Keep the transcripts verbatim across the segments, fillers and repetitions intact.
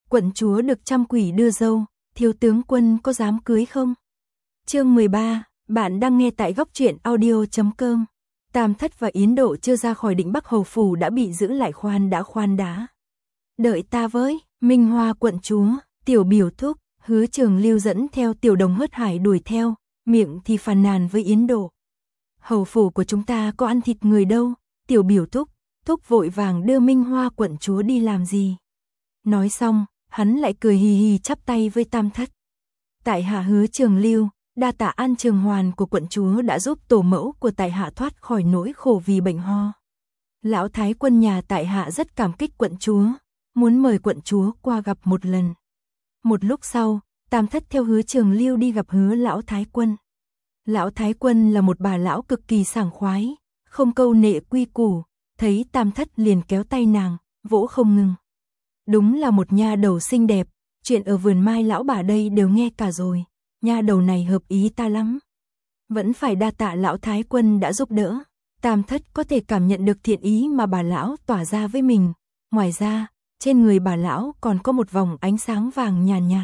Quận chúa được trăm quỷ đưa dâu, thiếu tướng quân có dám cưới không? Chương mười ba, bạn đang nghe tại góc truyện audio chấm com. Tam Thất và Yến Độ chưa ra khỏi Định Bắc Hầu phủ đã bị giữ lại khoan đã khoan đã. Đợi ta với, Minh Hoa quận chúa, tiểu biểu thúc, Hứa Trường Lưu dẫn theo tiểu đồng hớt hải đuổi theo, miệng thì phàn nàn với Yến Độ. Hầu phủ của chúng ta có ăn thịt người đâu, tiểu biểu thúc, thúc vội vàng đưa Minh Hoa quận chúa đi làm gì. Nói xong, hắn lại cười hì hì chắp tay với Tam Thất. Tại hạ Hứa Trường Lưu, đa tạ An Trường Hoàn của quận chúa đã giúp tổ mẫu của tại hạ thoát khỏi nỗi khổ vì bệnh ho. Lão thái quân nhà tại hạ rất cảm kích quận chúa, muốn mời quận chúa qua gặp một lần. Một lúc sau, Tam Thất theo Hứa Trường Lưu đi gặp Hứa lão thái quân. Lão thái quân là một bà lão cực kỳ sảng khoái, không câu nệ quy củ, thấy Tam Thất liền kéo tay nàng, vỗ không ngừng. Đúng là một nha đầu xinh đẹp, chuyện ở vườn mai lão bà đây đều nghe cả rồi, nha đầu này hợp ý ta lắm. Vẫn phải đa tạ lão thái quân đã giúp đỡ, Tam Thất có thể cảm nhận được thiện ý mà bà lão tỏa ra với mình. Ngoài ra, trên người bà lão còn có một vòng ánh sáng vàng nhàn nhạt, nhạt.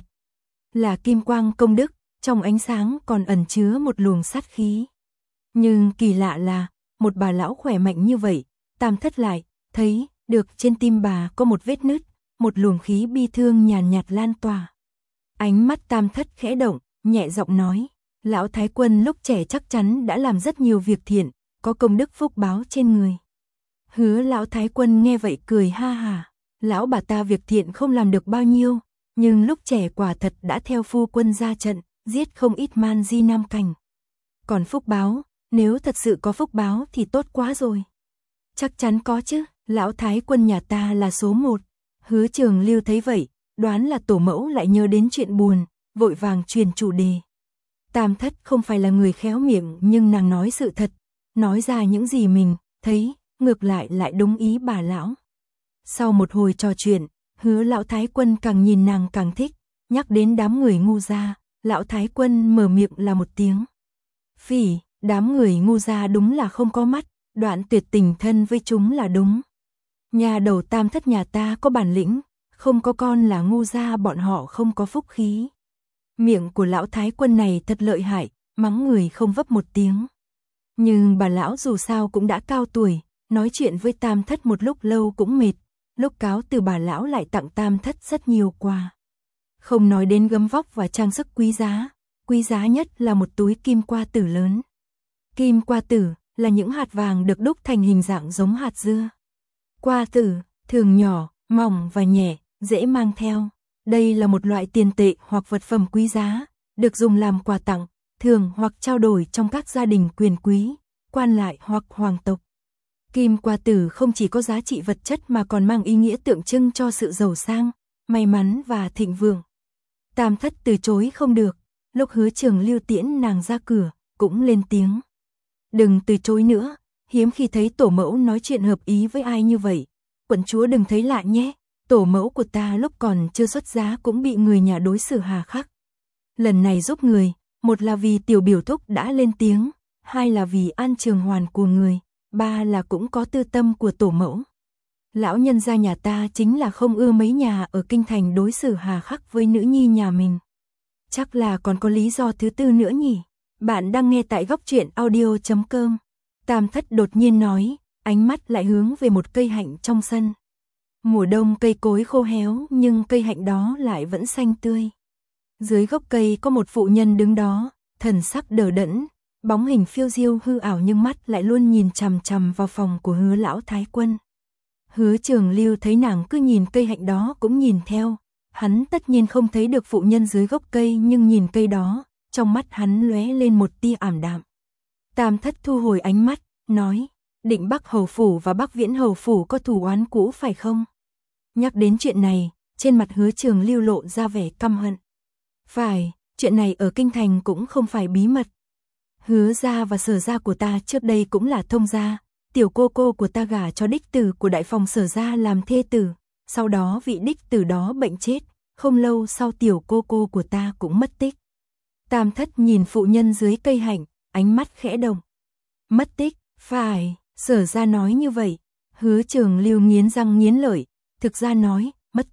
Là kim quang công đức, trong ánh sáng còn ẩn chứa một luồng sát khí. Nhưng kỳ lạ là, một bà lão khỏe mạnh như vậy, Tam Thất lại thấy được trên tim bà có một vết nứt, một luồng khí bi thương nhàn nhạt, nhạt lan tỏa. Ánh mắt Tam Thất khẽ động, nhẹ giọng nói, lão thái quân lúc trẻ chắc chắn đã làm rất nhiều việc thiện, có công đức phúc báo trên người. Hứa lão thái quân nghe vậy cười ha hà, lão bà ta việc thiện không làm được bao nhiêu, nhưng lúc trẻ quả thật đã theo phu quân ra trận, giết không ít man di nam cảnh. Còn phúc báo, nếu thật sự có phúc báo thì tốt quá rồi. Chắc chắn có chứ, lão thái quân nhà ta là số một. Hứa Trường Lưu thấy vậy, đoán là tổ mẫu lại nhớ đến chuyện buồn, vội vàng truyền chủ đề. Tam Thất không phải là người khéo miệng nhưng nàng nói sự thật, nói ra những gì mình thấy, ngược lại lại đúng ý bà lão. Sau một hồi trò chuyện, Hứa lão thái quân càng nhìn nàng càng thích, nhắc đến đám người ngu gia, lão thái quân mở miệng là một tiếng. Phỉ, đám người ngu gia đúng là không có mắt, đoạn tuyệt tình thân với chúng là đúng. Nhà đầu Tam Thất nhà ta có bản lĩnh, không có con là ngu gia bọn họ không có phúc khí. Miệng của lão thái quân này thật lợi hại, mắng người không vấp một tiếng. Nhưng bà lão dù sao cũng đã cao tuổi, nói chuyện với Tam Thất một lúc lâu cũng mệt, lúc cáo từ bà lão lại tặng Tam Thất rất nhiều quà. Không nói đến gấm vóc và trang sức quý giá, quý giá nhất là một túi kim qua tử lớn. Kim qua tử là những hạt vàng được đúc thành hình dạng giống hạt dưa. Qua tử, thường nhỏ, mỏng và nhẹ, dễ mang theo. Đây là một loại tiền tệ hoặc vật phẩm quý giá, được dùng làm quà tặng, thường hoặc trao đổi trong các gia đình quyền quý, quan lại hoặc hoàng tộc. Kim qua tử không chỉ có giá trị vật chất mà còn mang ý nghĩa tượng trưng cho sự giàu sang, may mắn và thịnh vượng. Tam Thất từ chối không được, lúc Hứa Trường Lưu tiễn nàng ra cửa, cũng lên tiếng. Đừng từ chối nữa, hiếm khi thấy tổ mẫu nói chuyện hợp ý với ai như vậy. Quận chúa đừng thấy lạ nhé, tổ mẫu của ta lúc còn chưa xuất giá cũng bị người nhà đối xử hà khắc. Lần này giúp người, một là vì tiểu biểu thúc đã lên tiếng, hai là vì An Trường Hoàn của người, ba là cũng có tư tâm của tổ mẫu. Lão nhân gia nhà ta chính là không ưa mấy nhà ở kinh thành đối xử hà khắc với nữ nhi nhà mình. Chắc là còn có lý do thứ tư nữa nhỉ. Bạn đang nghe tại góc truyện audio chấm com. Tam Thất đột nhiên nói, ánh mắt lại hướng về một cây hạnh trong sân. Mùa đông cây cối khô héo nhưng cây hạnh đó lại vẫn xanh tươi. Dưới gốc cây có một phụ nhân đứng đó, thần sắc đờ đẫn, bóng hình phiêu diêu hư ảo nhưng mắt lại luôn nhìn chằm chằm vào phòng của Hứa lão thái quân. Hứa Trường Lưu thấy nàng cứ nhìn cây hạnh đó cũng nhìn theo, hắn tất nhiên không thấy được phụ nhân dưới gốc cây nhưng nhìn cây đó, trong mắt hắn lóe lên một tia ảm đạm. Tam Thất thu hồi ánh mắt, nói, Định Bắc Hầu phủ và Bắc Viễn Hầu phủ có thù oán cũ phải không? Nhắc đến chuyện này, trên mặt Hứa Trường Lưu lộ ra vẻ căm hận. Phải, chuyện này ở kinh thành cũng không phải bí mật. Hứa gia và Sở gia của ta trước đây cũng là thông gia, tiểu cô cô của ta gả cho đích tử của đại phòng Sở gia làm thê tử, sau đó vị đích tử đó bệnh chết, không lâu sau tiểu cô cô của ta cũng mất tích. Tam Thất nhìn phụ nhân dưới cây hạnh, ánh mắt khẽ động. Mất tích, phải, Sở gia nói như vậy. Hứa Trường Lưu nghiến răng nghiến lợi, thực ra nói, mất tích,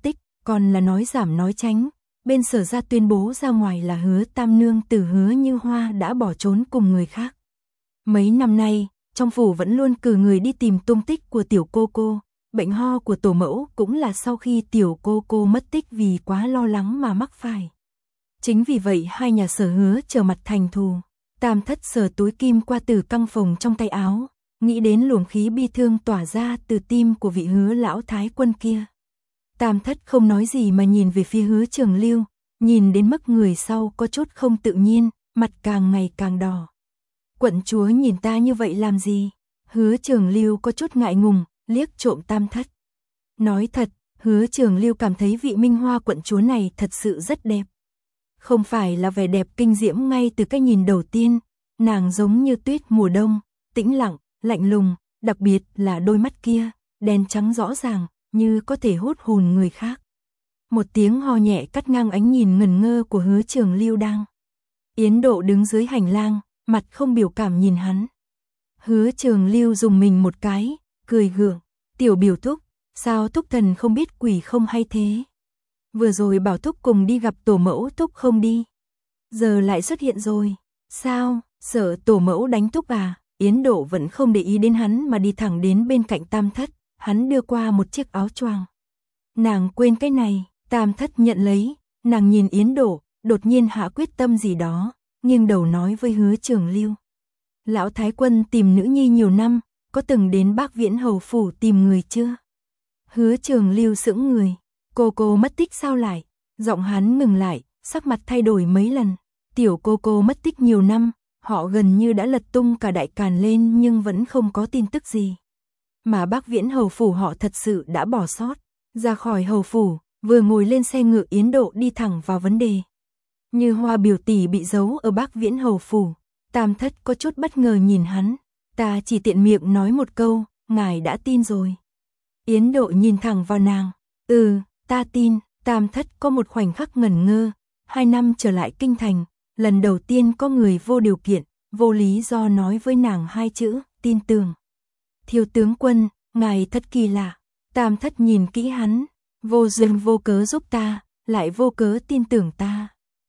còn là nói giảm nói tránh. Bên Sở gia tuyên bố ra ngoài là Hứa Tam nương tử Hứa Như Hoa đã bỏ trốn cùng người khác. Mấy năm nay, trong phủ vẫn luôn cử người đi tìm tung tích của tiểu cô cô. Bệnh ho của tổ mẫu cũng là sau khi tiểu cô cô mất tích vì quá lo lắng mà mắc phải. Chính vì vậy hai nhà Sở Hứa trở mặt thành thù. Tam thất sờ túi kim qua từ căng phòng trong tay áo, nghĩ đến luồng khí bi thương tỏa ra từ tim của vị Hứa lão thái quân kia. Tam thất không nói gì mà nhìn về phía Hứa Trường Lưu, nhìn đến mức người sau có chút không tự nhiên, mặt càng ngày càng đỏ. Quận chúa nhìn ta như vậy làm gì? Hứa Trường Lưu có chút ngại ngùng, liếc trộm Tam thất. Nói thật, Hứa Trường Lưu cảm thấy vị Minh Hoa quận chúa này thật sự rất đẹp. Không phải là vẻ đẹp kinh diễm ngay từ cái nhìn đầu tiên, nàng giống như tuyết mùa đông, tĩnh lặng, lạnh lùng, đặc biệt là đôi mắt kia, đen trắng rõ ràng, như có thể hút hồn người khác. Một tiếng ho nhẹ cắt ngang ánh nhìn ngẩn ngơ của Hứa Trường Lưu đang. Yến Độ đứng dưới hành lang, mặt không biểu cảm nhìn hắn. Hứa Trường Lưu dùng mình một cái, cười gượng, tiểu biểu thúc, sao thúc thần không biết quỷ không hay thế? Vừa rồi bảo thúc cùng đi gặp tổ mẫu thúc không đi. Giờ lại xuất hiện rồi. Sao, sợ tổ mẫu đánh thúc à? Yến Độ vẫn không để ý đến hắn mà đi thẳng đến bên cạnh Tam thất, hắn đưa qua một chiếc áo choàng. Nàng quên cái này, Tam thất nhận lấy, nàng nhìn Yến Độ, đột nhiên hạ quyết tâm gì đó, nghiêng đầu nói với Hứa Trường Lưu. Lão thái quân tìm nữ nhi nhiều năm, có từng đến Bác Viễn hầu phủ tìm người chưa? Hứa Trường Lưu sững người. Cô cô mất tích sao lại? Giọng hắn ngừng lại, sắc mặt thay đổi mấy lần. Tiểu cô cô mất tích nhiều năm, họ gần như đã lật tung cả đại càn lên nhưng vẫn không có tin tức gì. Mà Bác Viễn hầu phủ họ thật sự đã bỏ sót. Ra khỏi hầu phủ, vừa ngồi lên xe ngựa Yến Độ đi thẳng vào vấn đề. Như Hoa biểu tỷ bị giấu ở Bác Viễn hầu phủ. Tam thất có chút bất ngờ nhìn hắn. Ta chỉ tiện miệng nói một câu, ngài đã tin rồi. Yến Độ nhìn thẳng vào nàng. Ừ, ta tin. Tam thất có một khoảnh khắc ngẩn ngơ. Hai năm trở lại kinh thành, lần đầu tiên có người vô điều kiện, vô lý do nói với nàng hai chữ, tin tưởng. Thiếu tướng quân, ngài thật kỳ lạ. Tam thất nhìn kỹ hắn, vô duyên vô cớ giúp ta, lại vô cớ tin tưởng ta.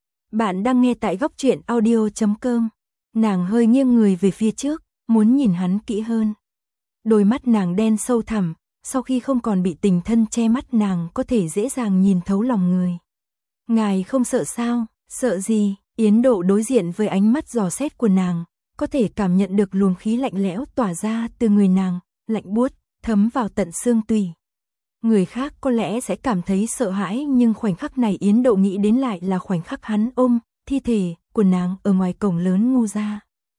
Bạn đang nghe tại góc truyện audio chấm com. Nàng hơi nghiêng người về phía trước, muốn nhìn hắn kỹ hơn. Đôi mắt nàng đen sâu thẳm, sau khi không còn bị tình thân che mắt nàng có thể dễ dàng nhìn thấu lòng người. Ngài không sợ sao? Sợ gì? Yến Độ đối diện với ánh mắt dò xét của nàng, có thể cảm nhận được luồng khí lạnh lẽo tỏa ra từ người nàng, lạnh buốt, thấm vào tận xương tủy. Người khác có lẽ sẽ cảm thấy sợ hãi nhưng khoảnh khắc này Yến Độ nghĩ đến lại là khoảnh khắc hắn ôm thi thể của nàng ở ngoài cổng lớn Ngu gia.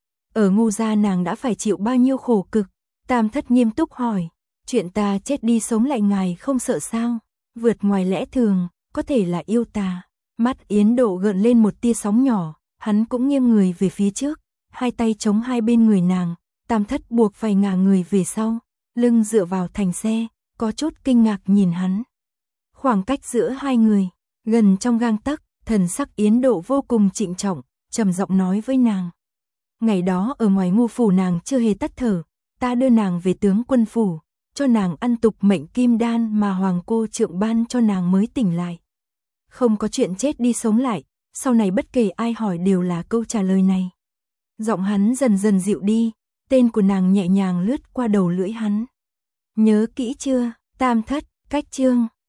Ở Ngu gia nàng đã phải chịu bao nhiêu khổ cực. Tam thất nghiêm túc hỏi, chuyện ta chết đi sống lại ngài không sợ sao? Vượt ngoài lẽ thường, có thể là yêu ta. Mắt Yến Độ gợn lên một tia sóng nhỏ, hắn cũng nghiêng người về phía trước, hai tay chống hai bên người nàng. Tam thất buộc phải ngả người về sau, lưng dựa vào thành xe, có chút kinh ngạc nhìn hắn. Khoảng cách giữa hai người, gần trong gang tấc, thần sắc Yến Độ vô cùng trịnh trọng, trầm giọng nói với nàng. Ngày đó ở ngoài Ngu phủ nàng chưa hề tắt thở, ta đưa nàng về tướng quân phủ, cho nàng ăn tục mệnh kim đan mà hoàng cô trượng ban cho nàng mới tỉnh lại. Không có chuyện chết đi sống lại, sau này bất kể ai hỏi đều là câu trả lời này. Giọng hắn dần dần dịu đi, tên của nàng nhẹ nhàng lướt qua đầu lưỡi hắn. Nhớ kỹ chưa? Tam thất, cách chương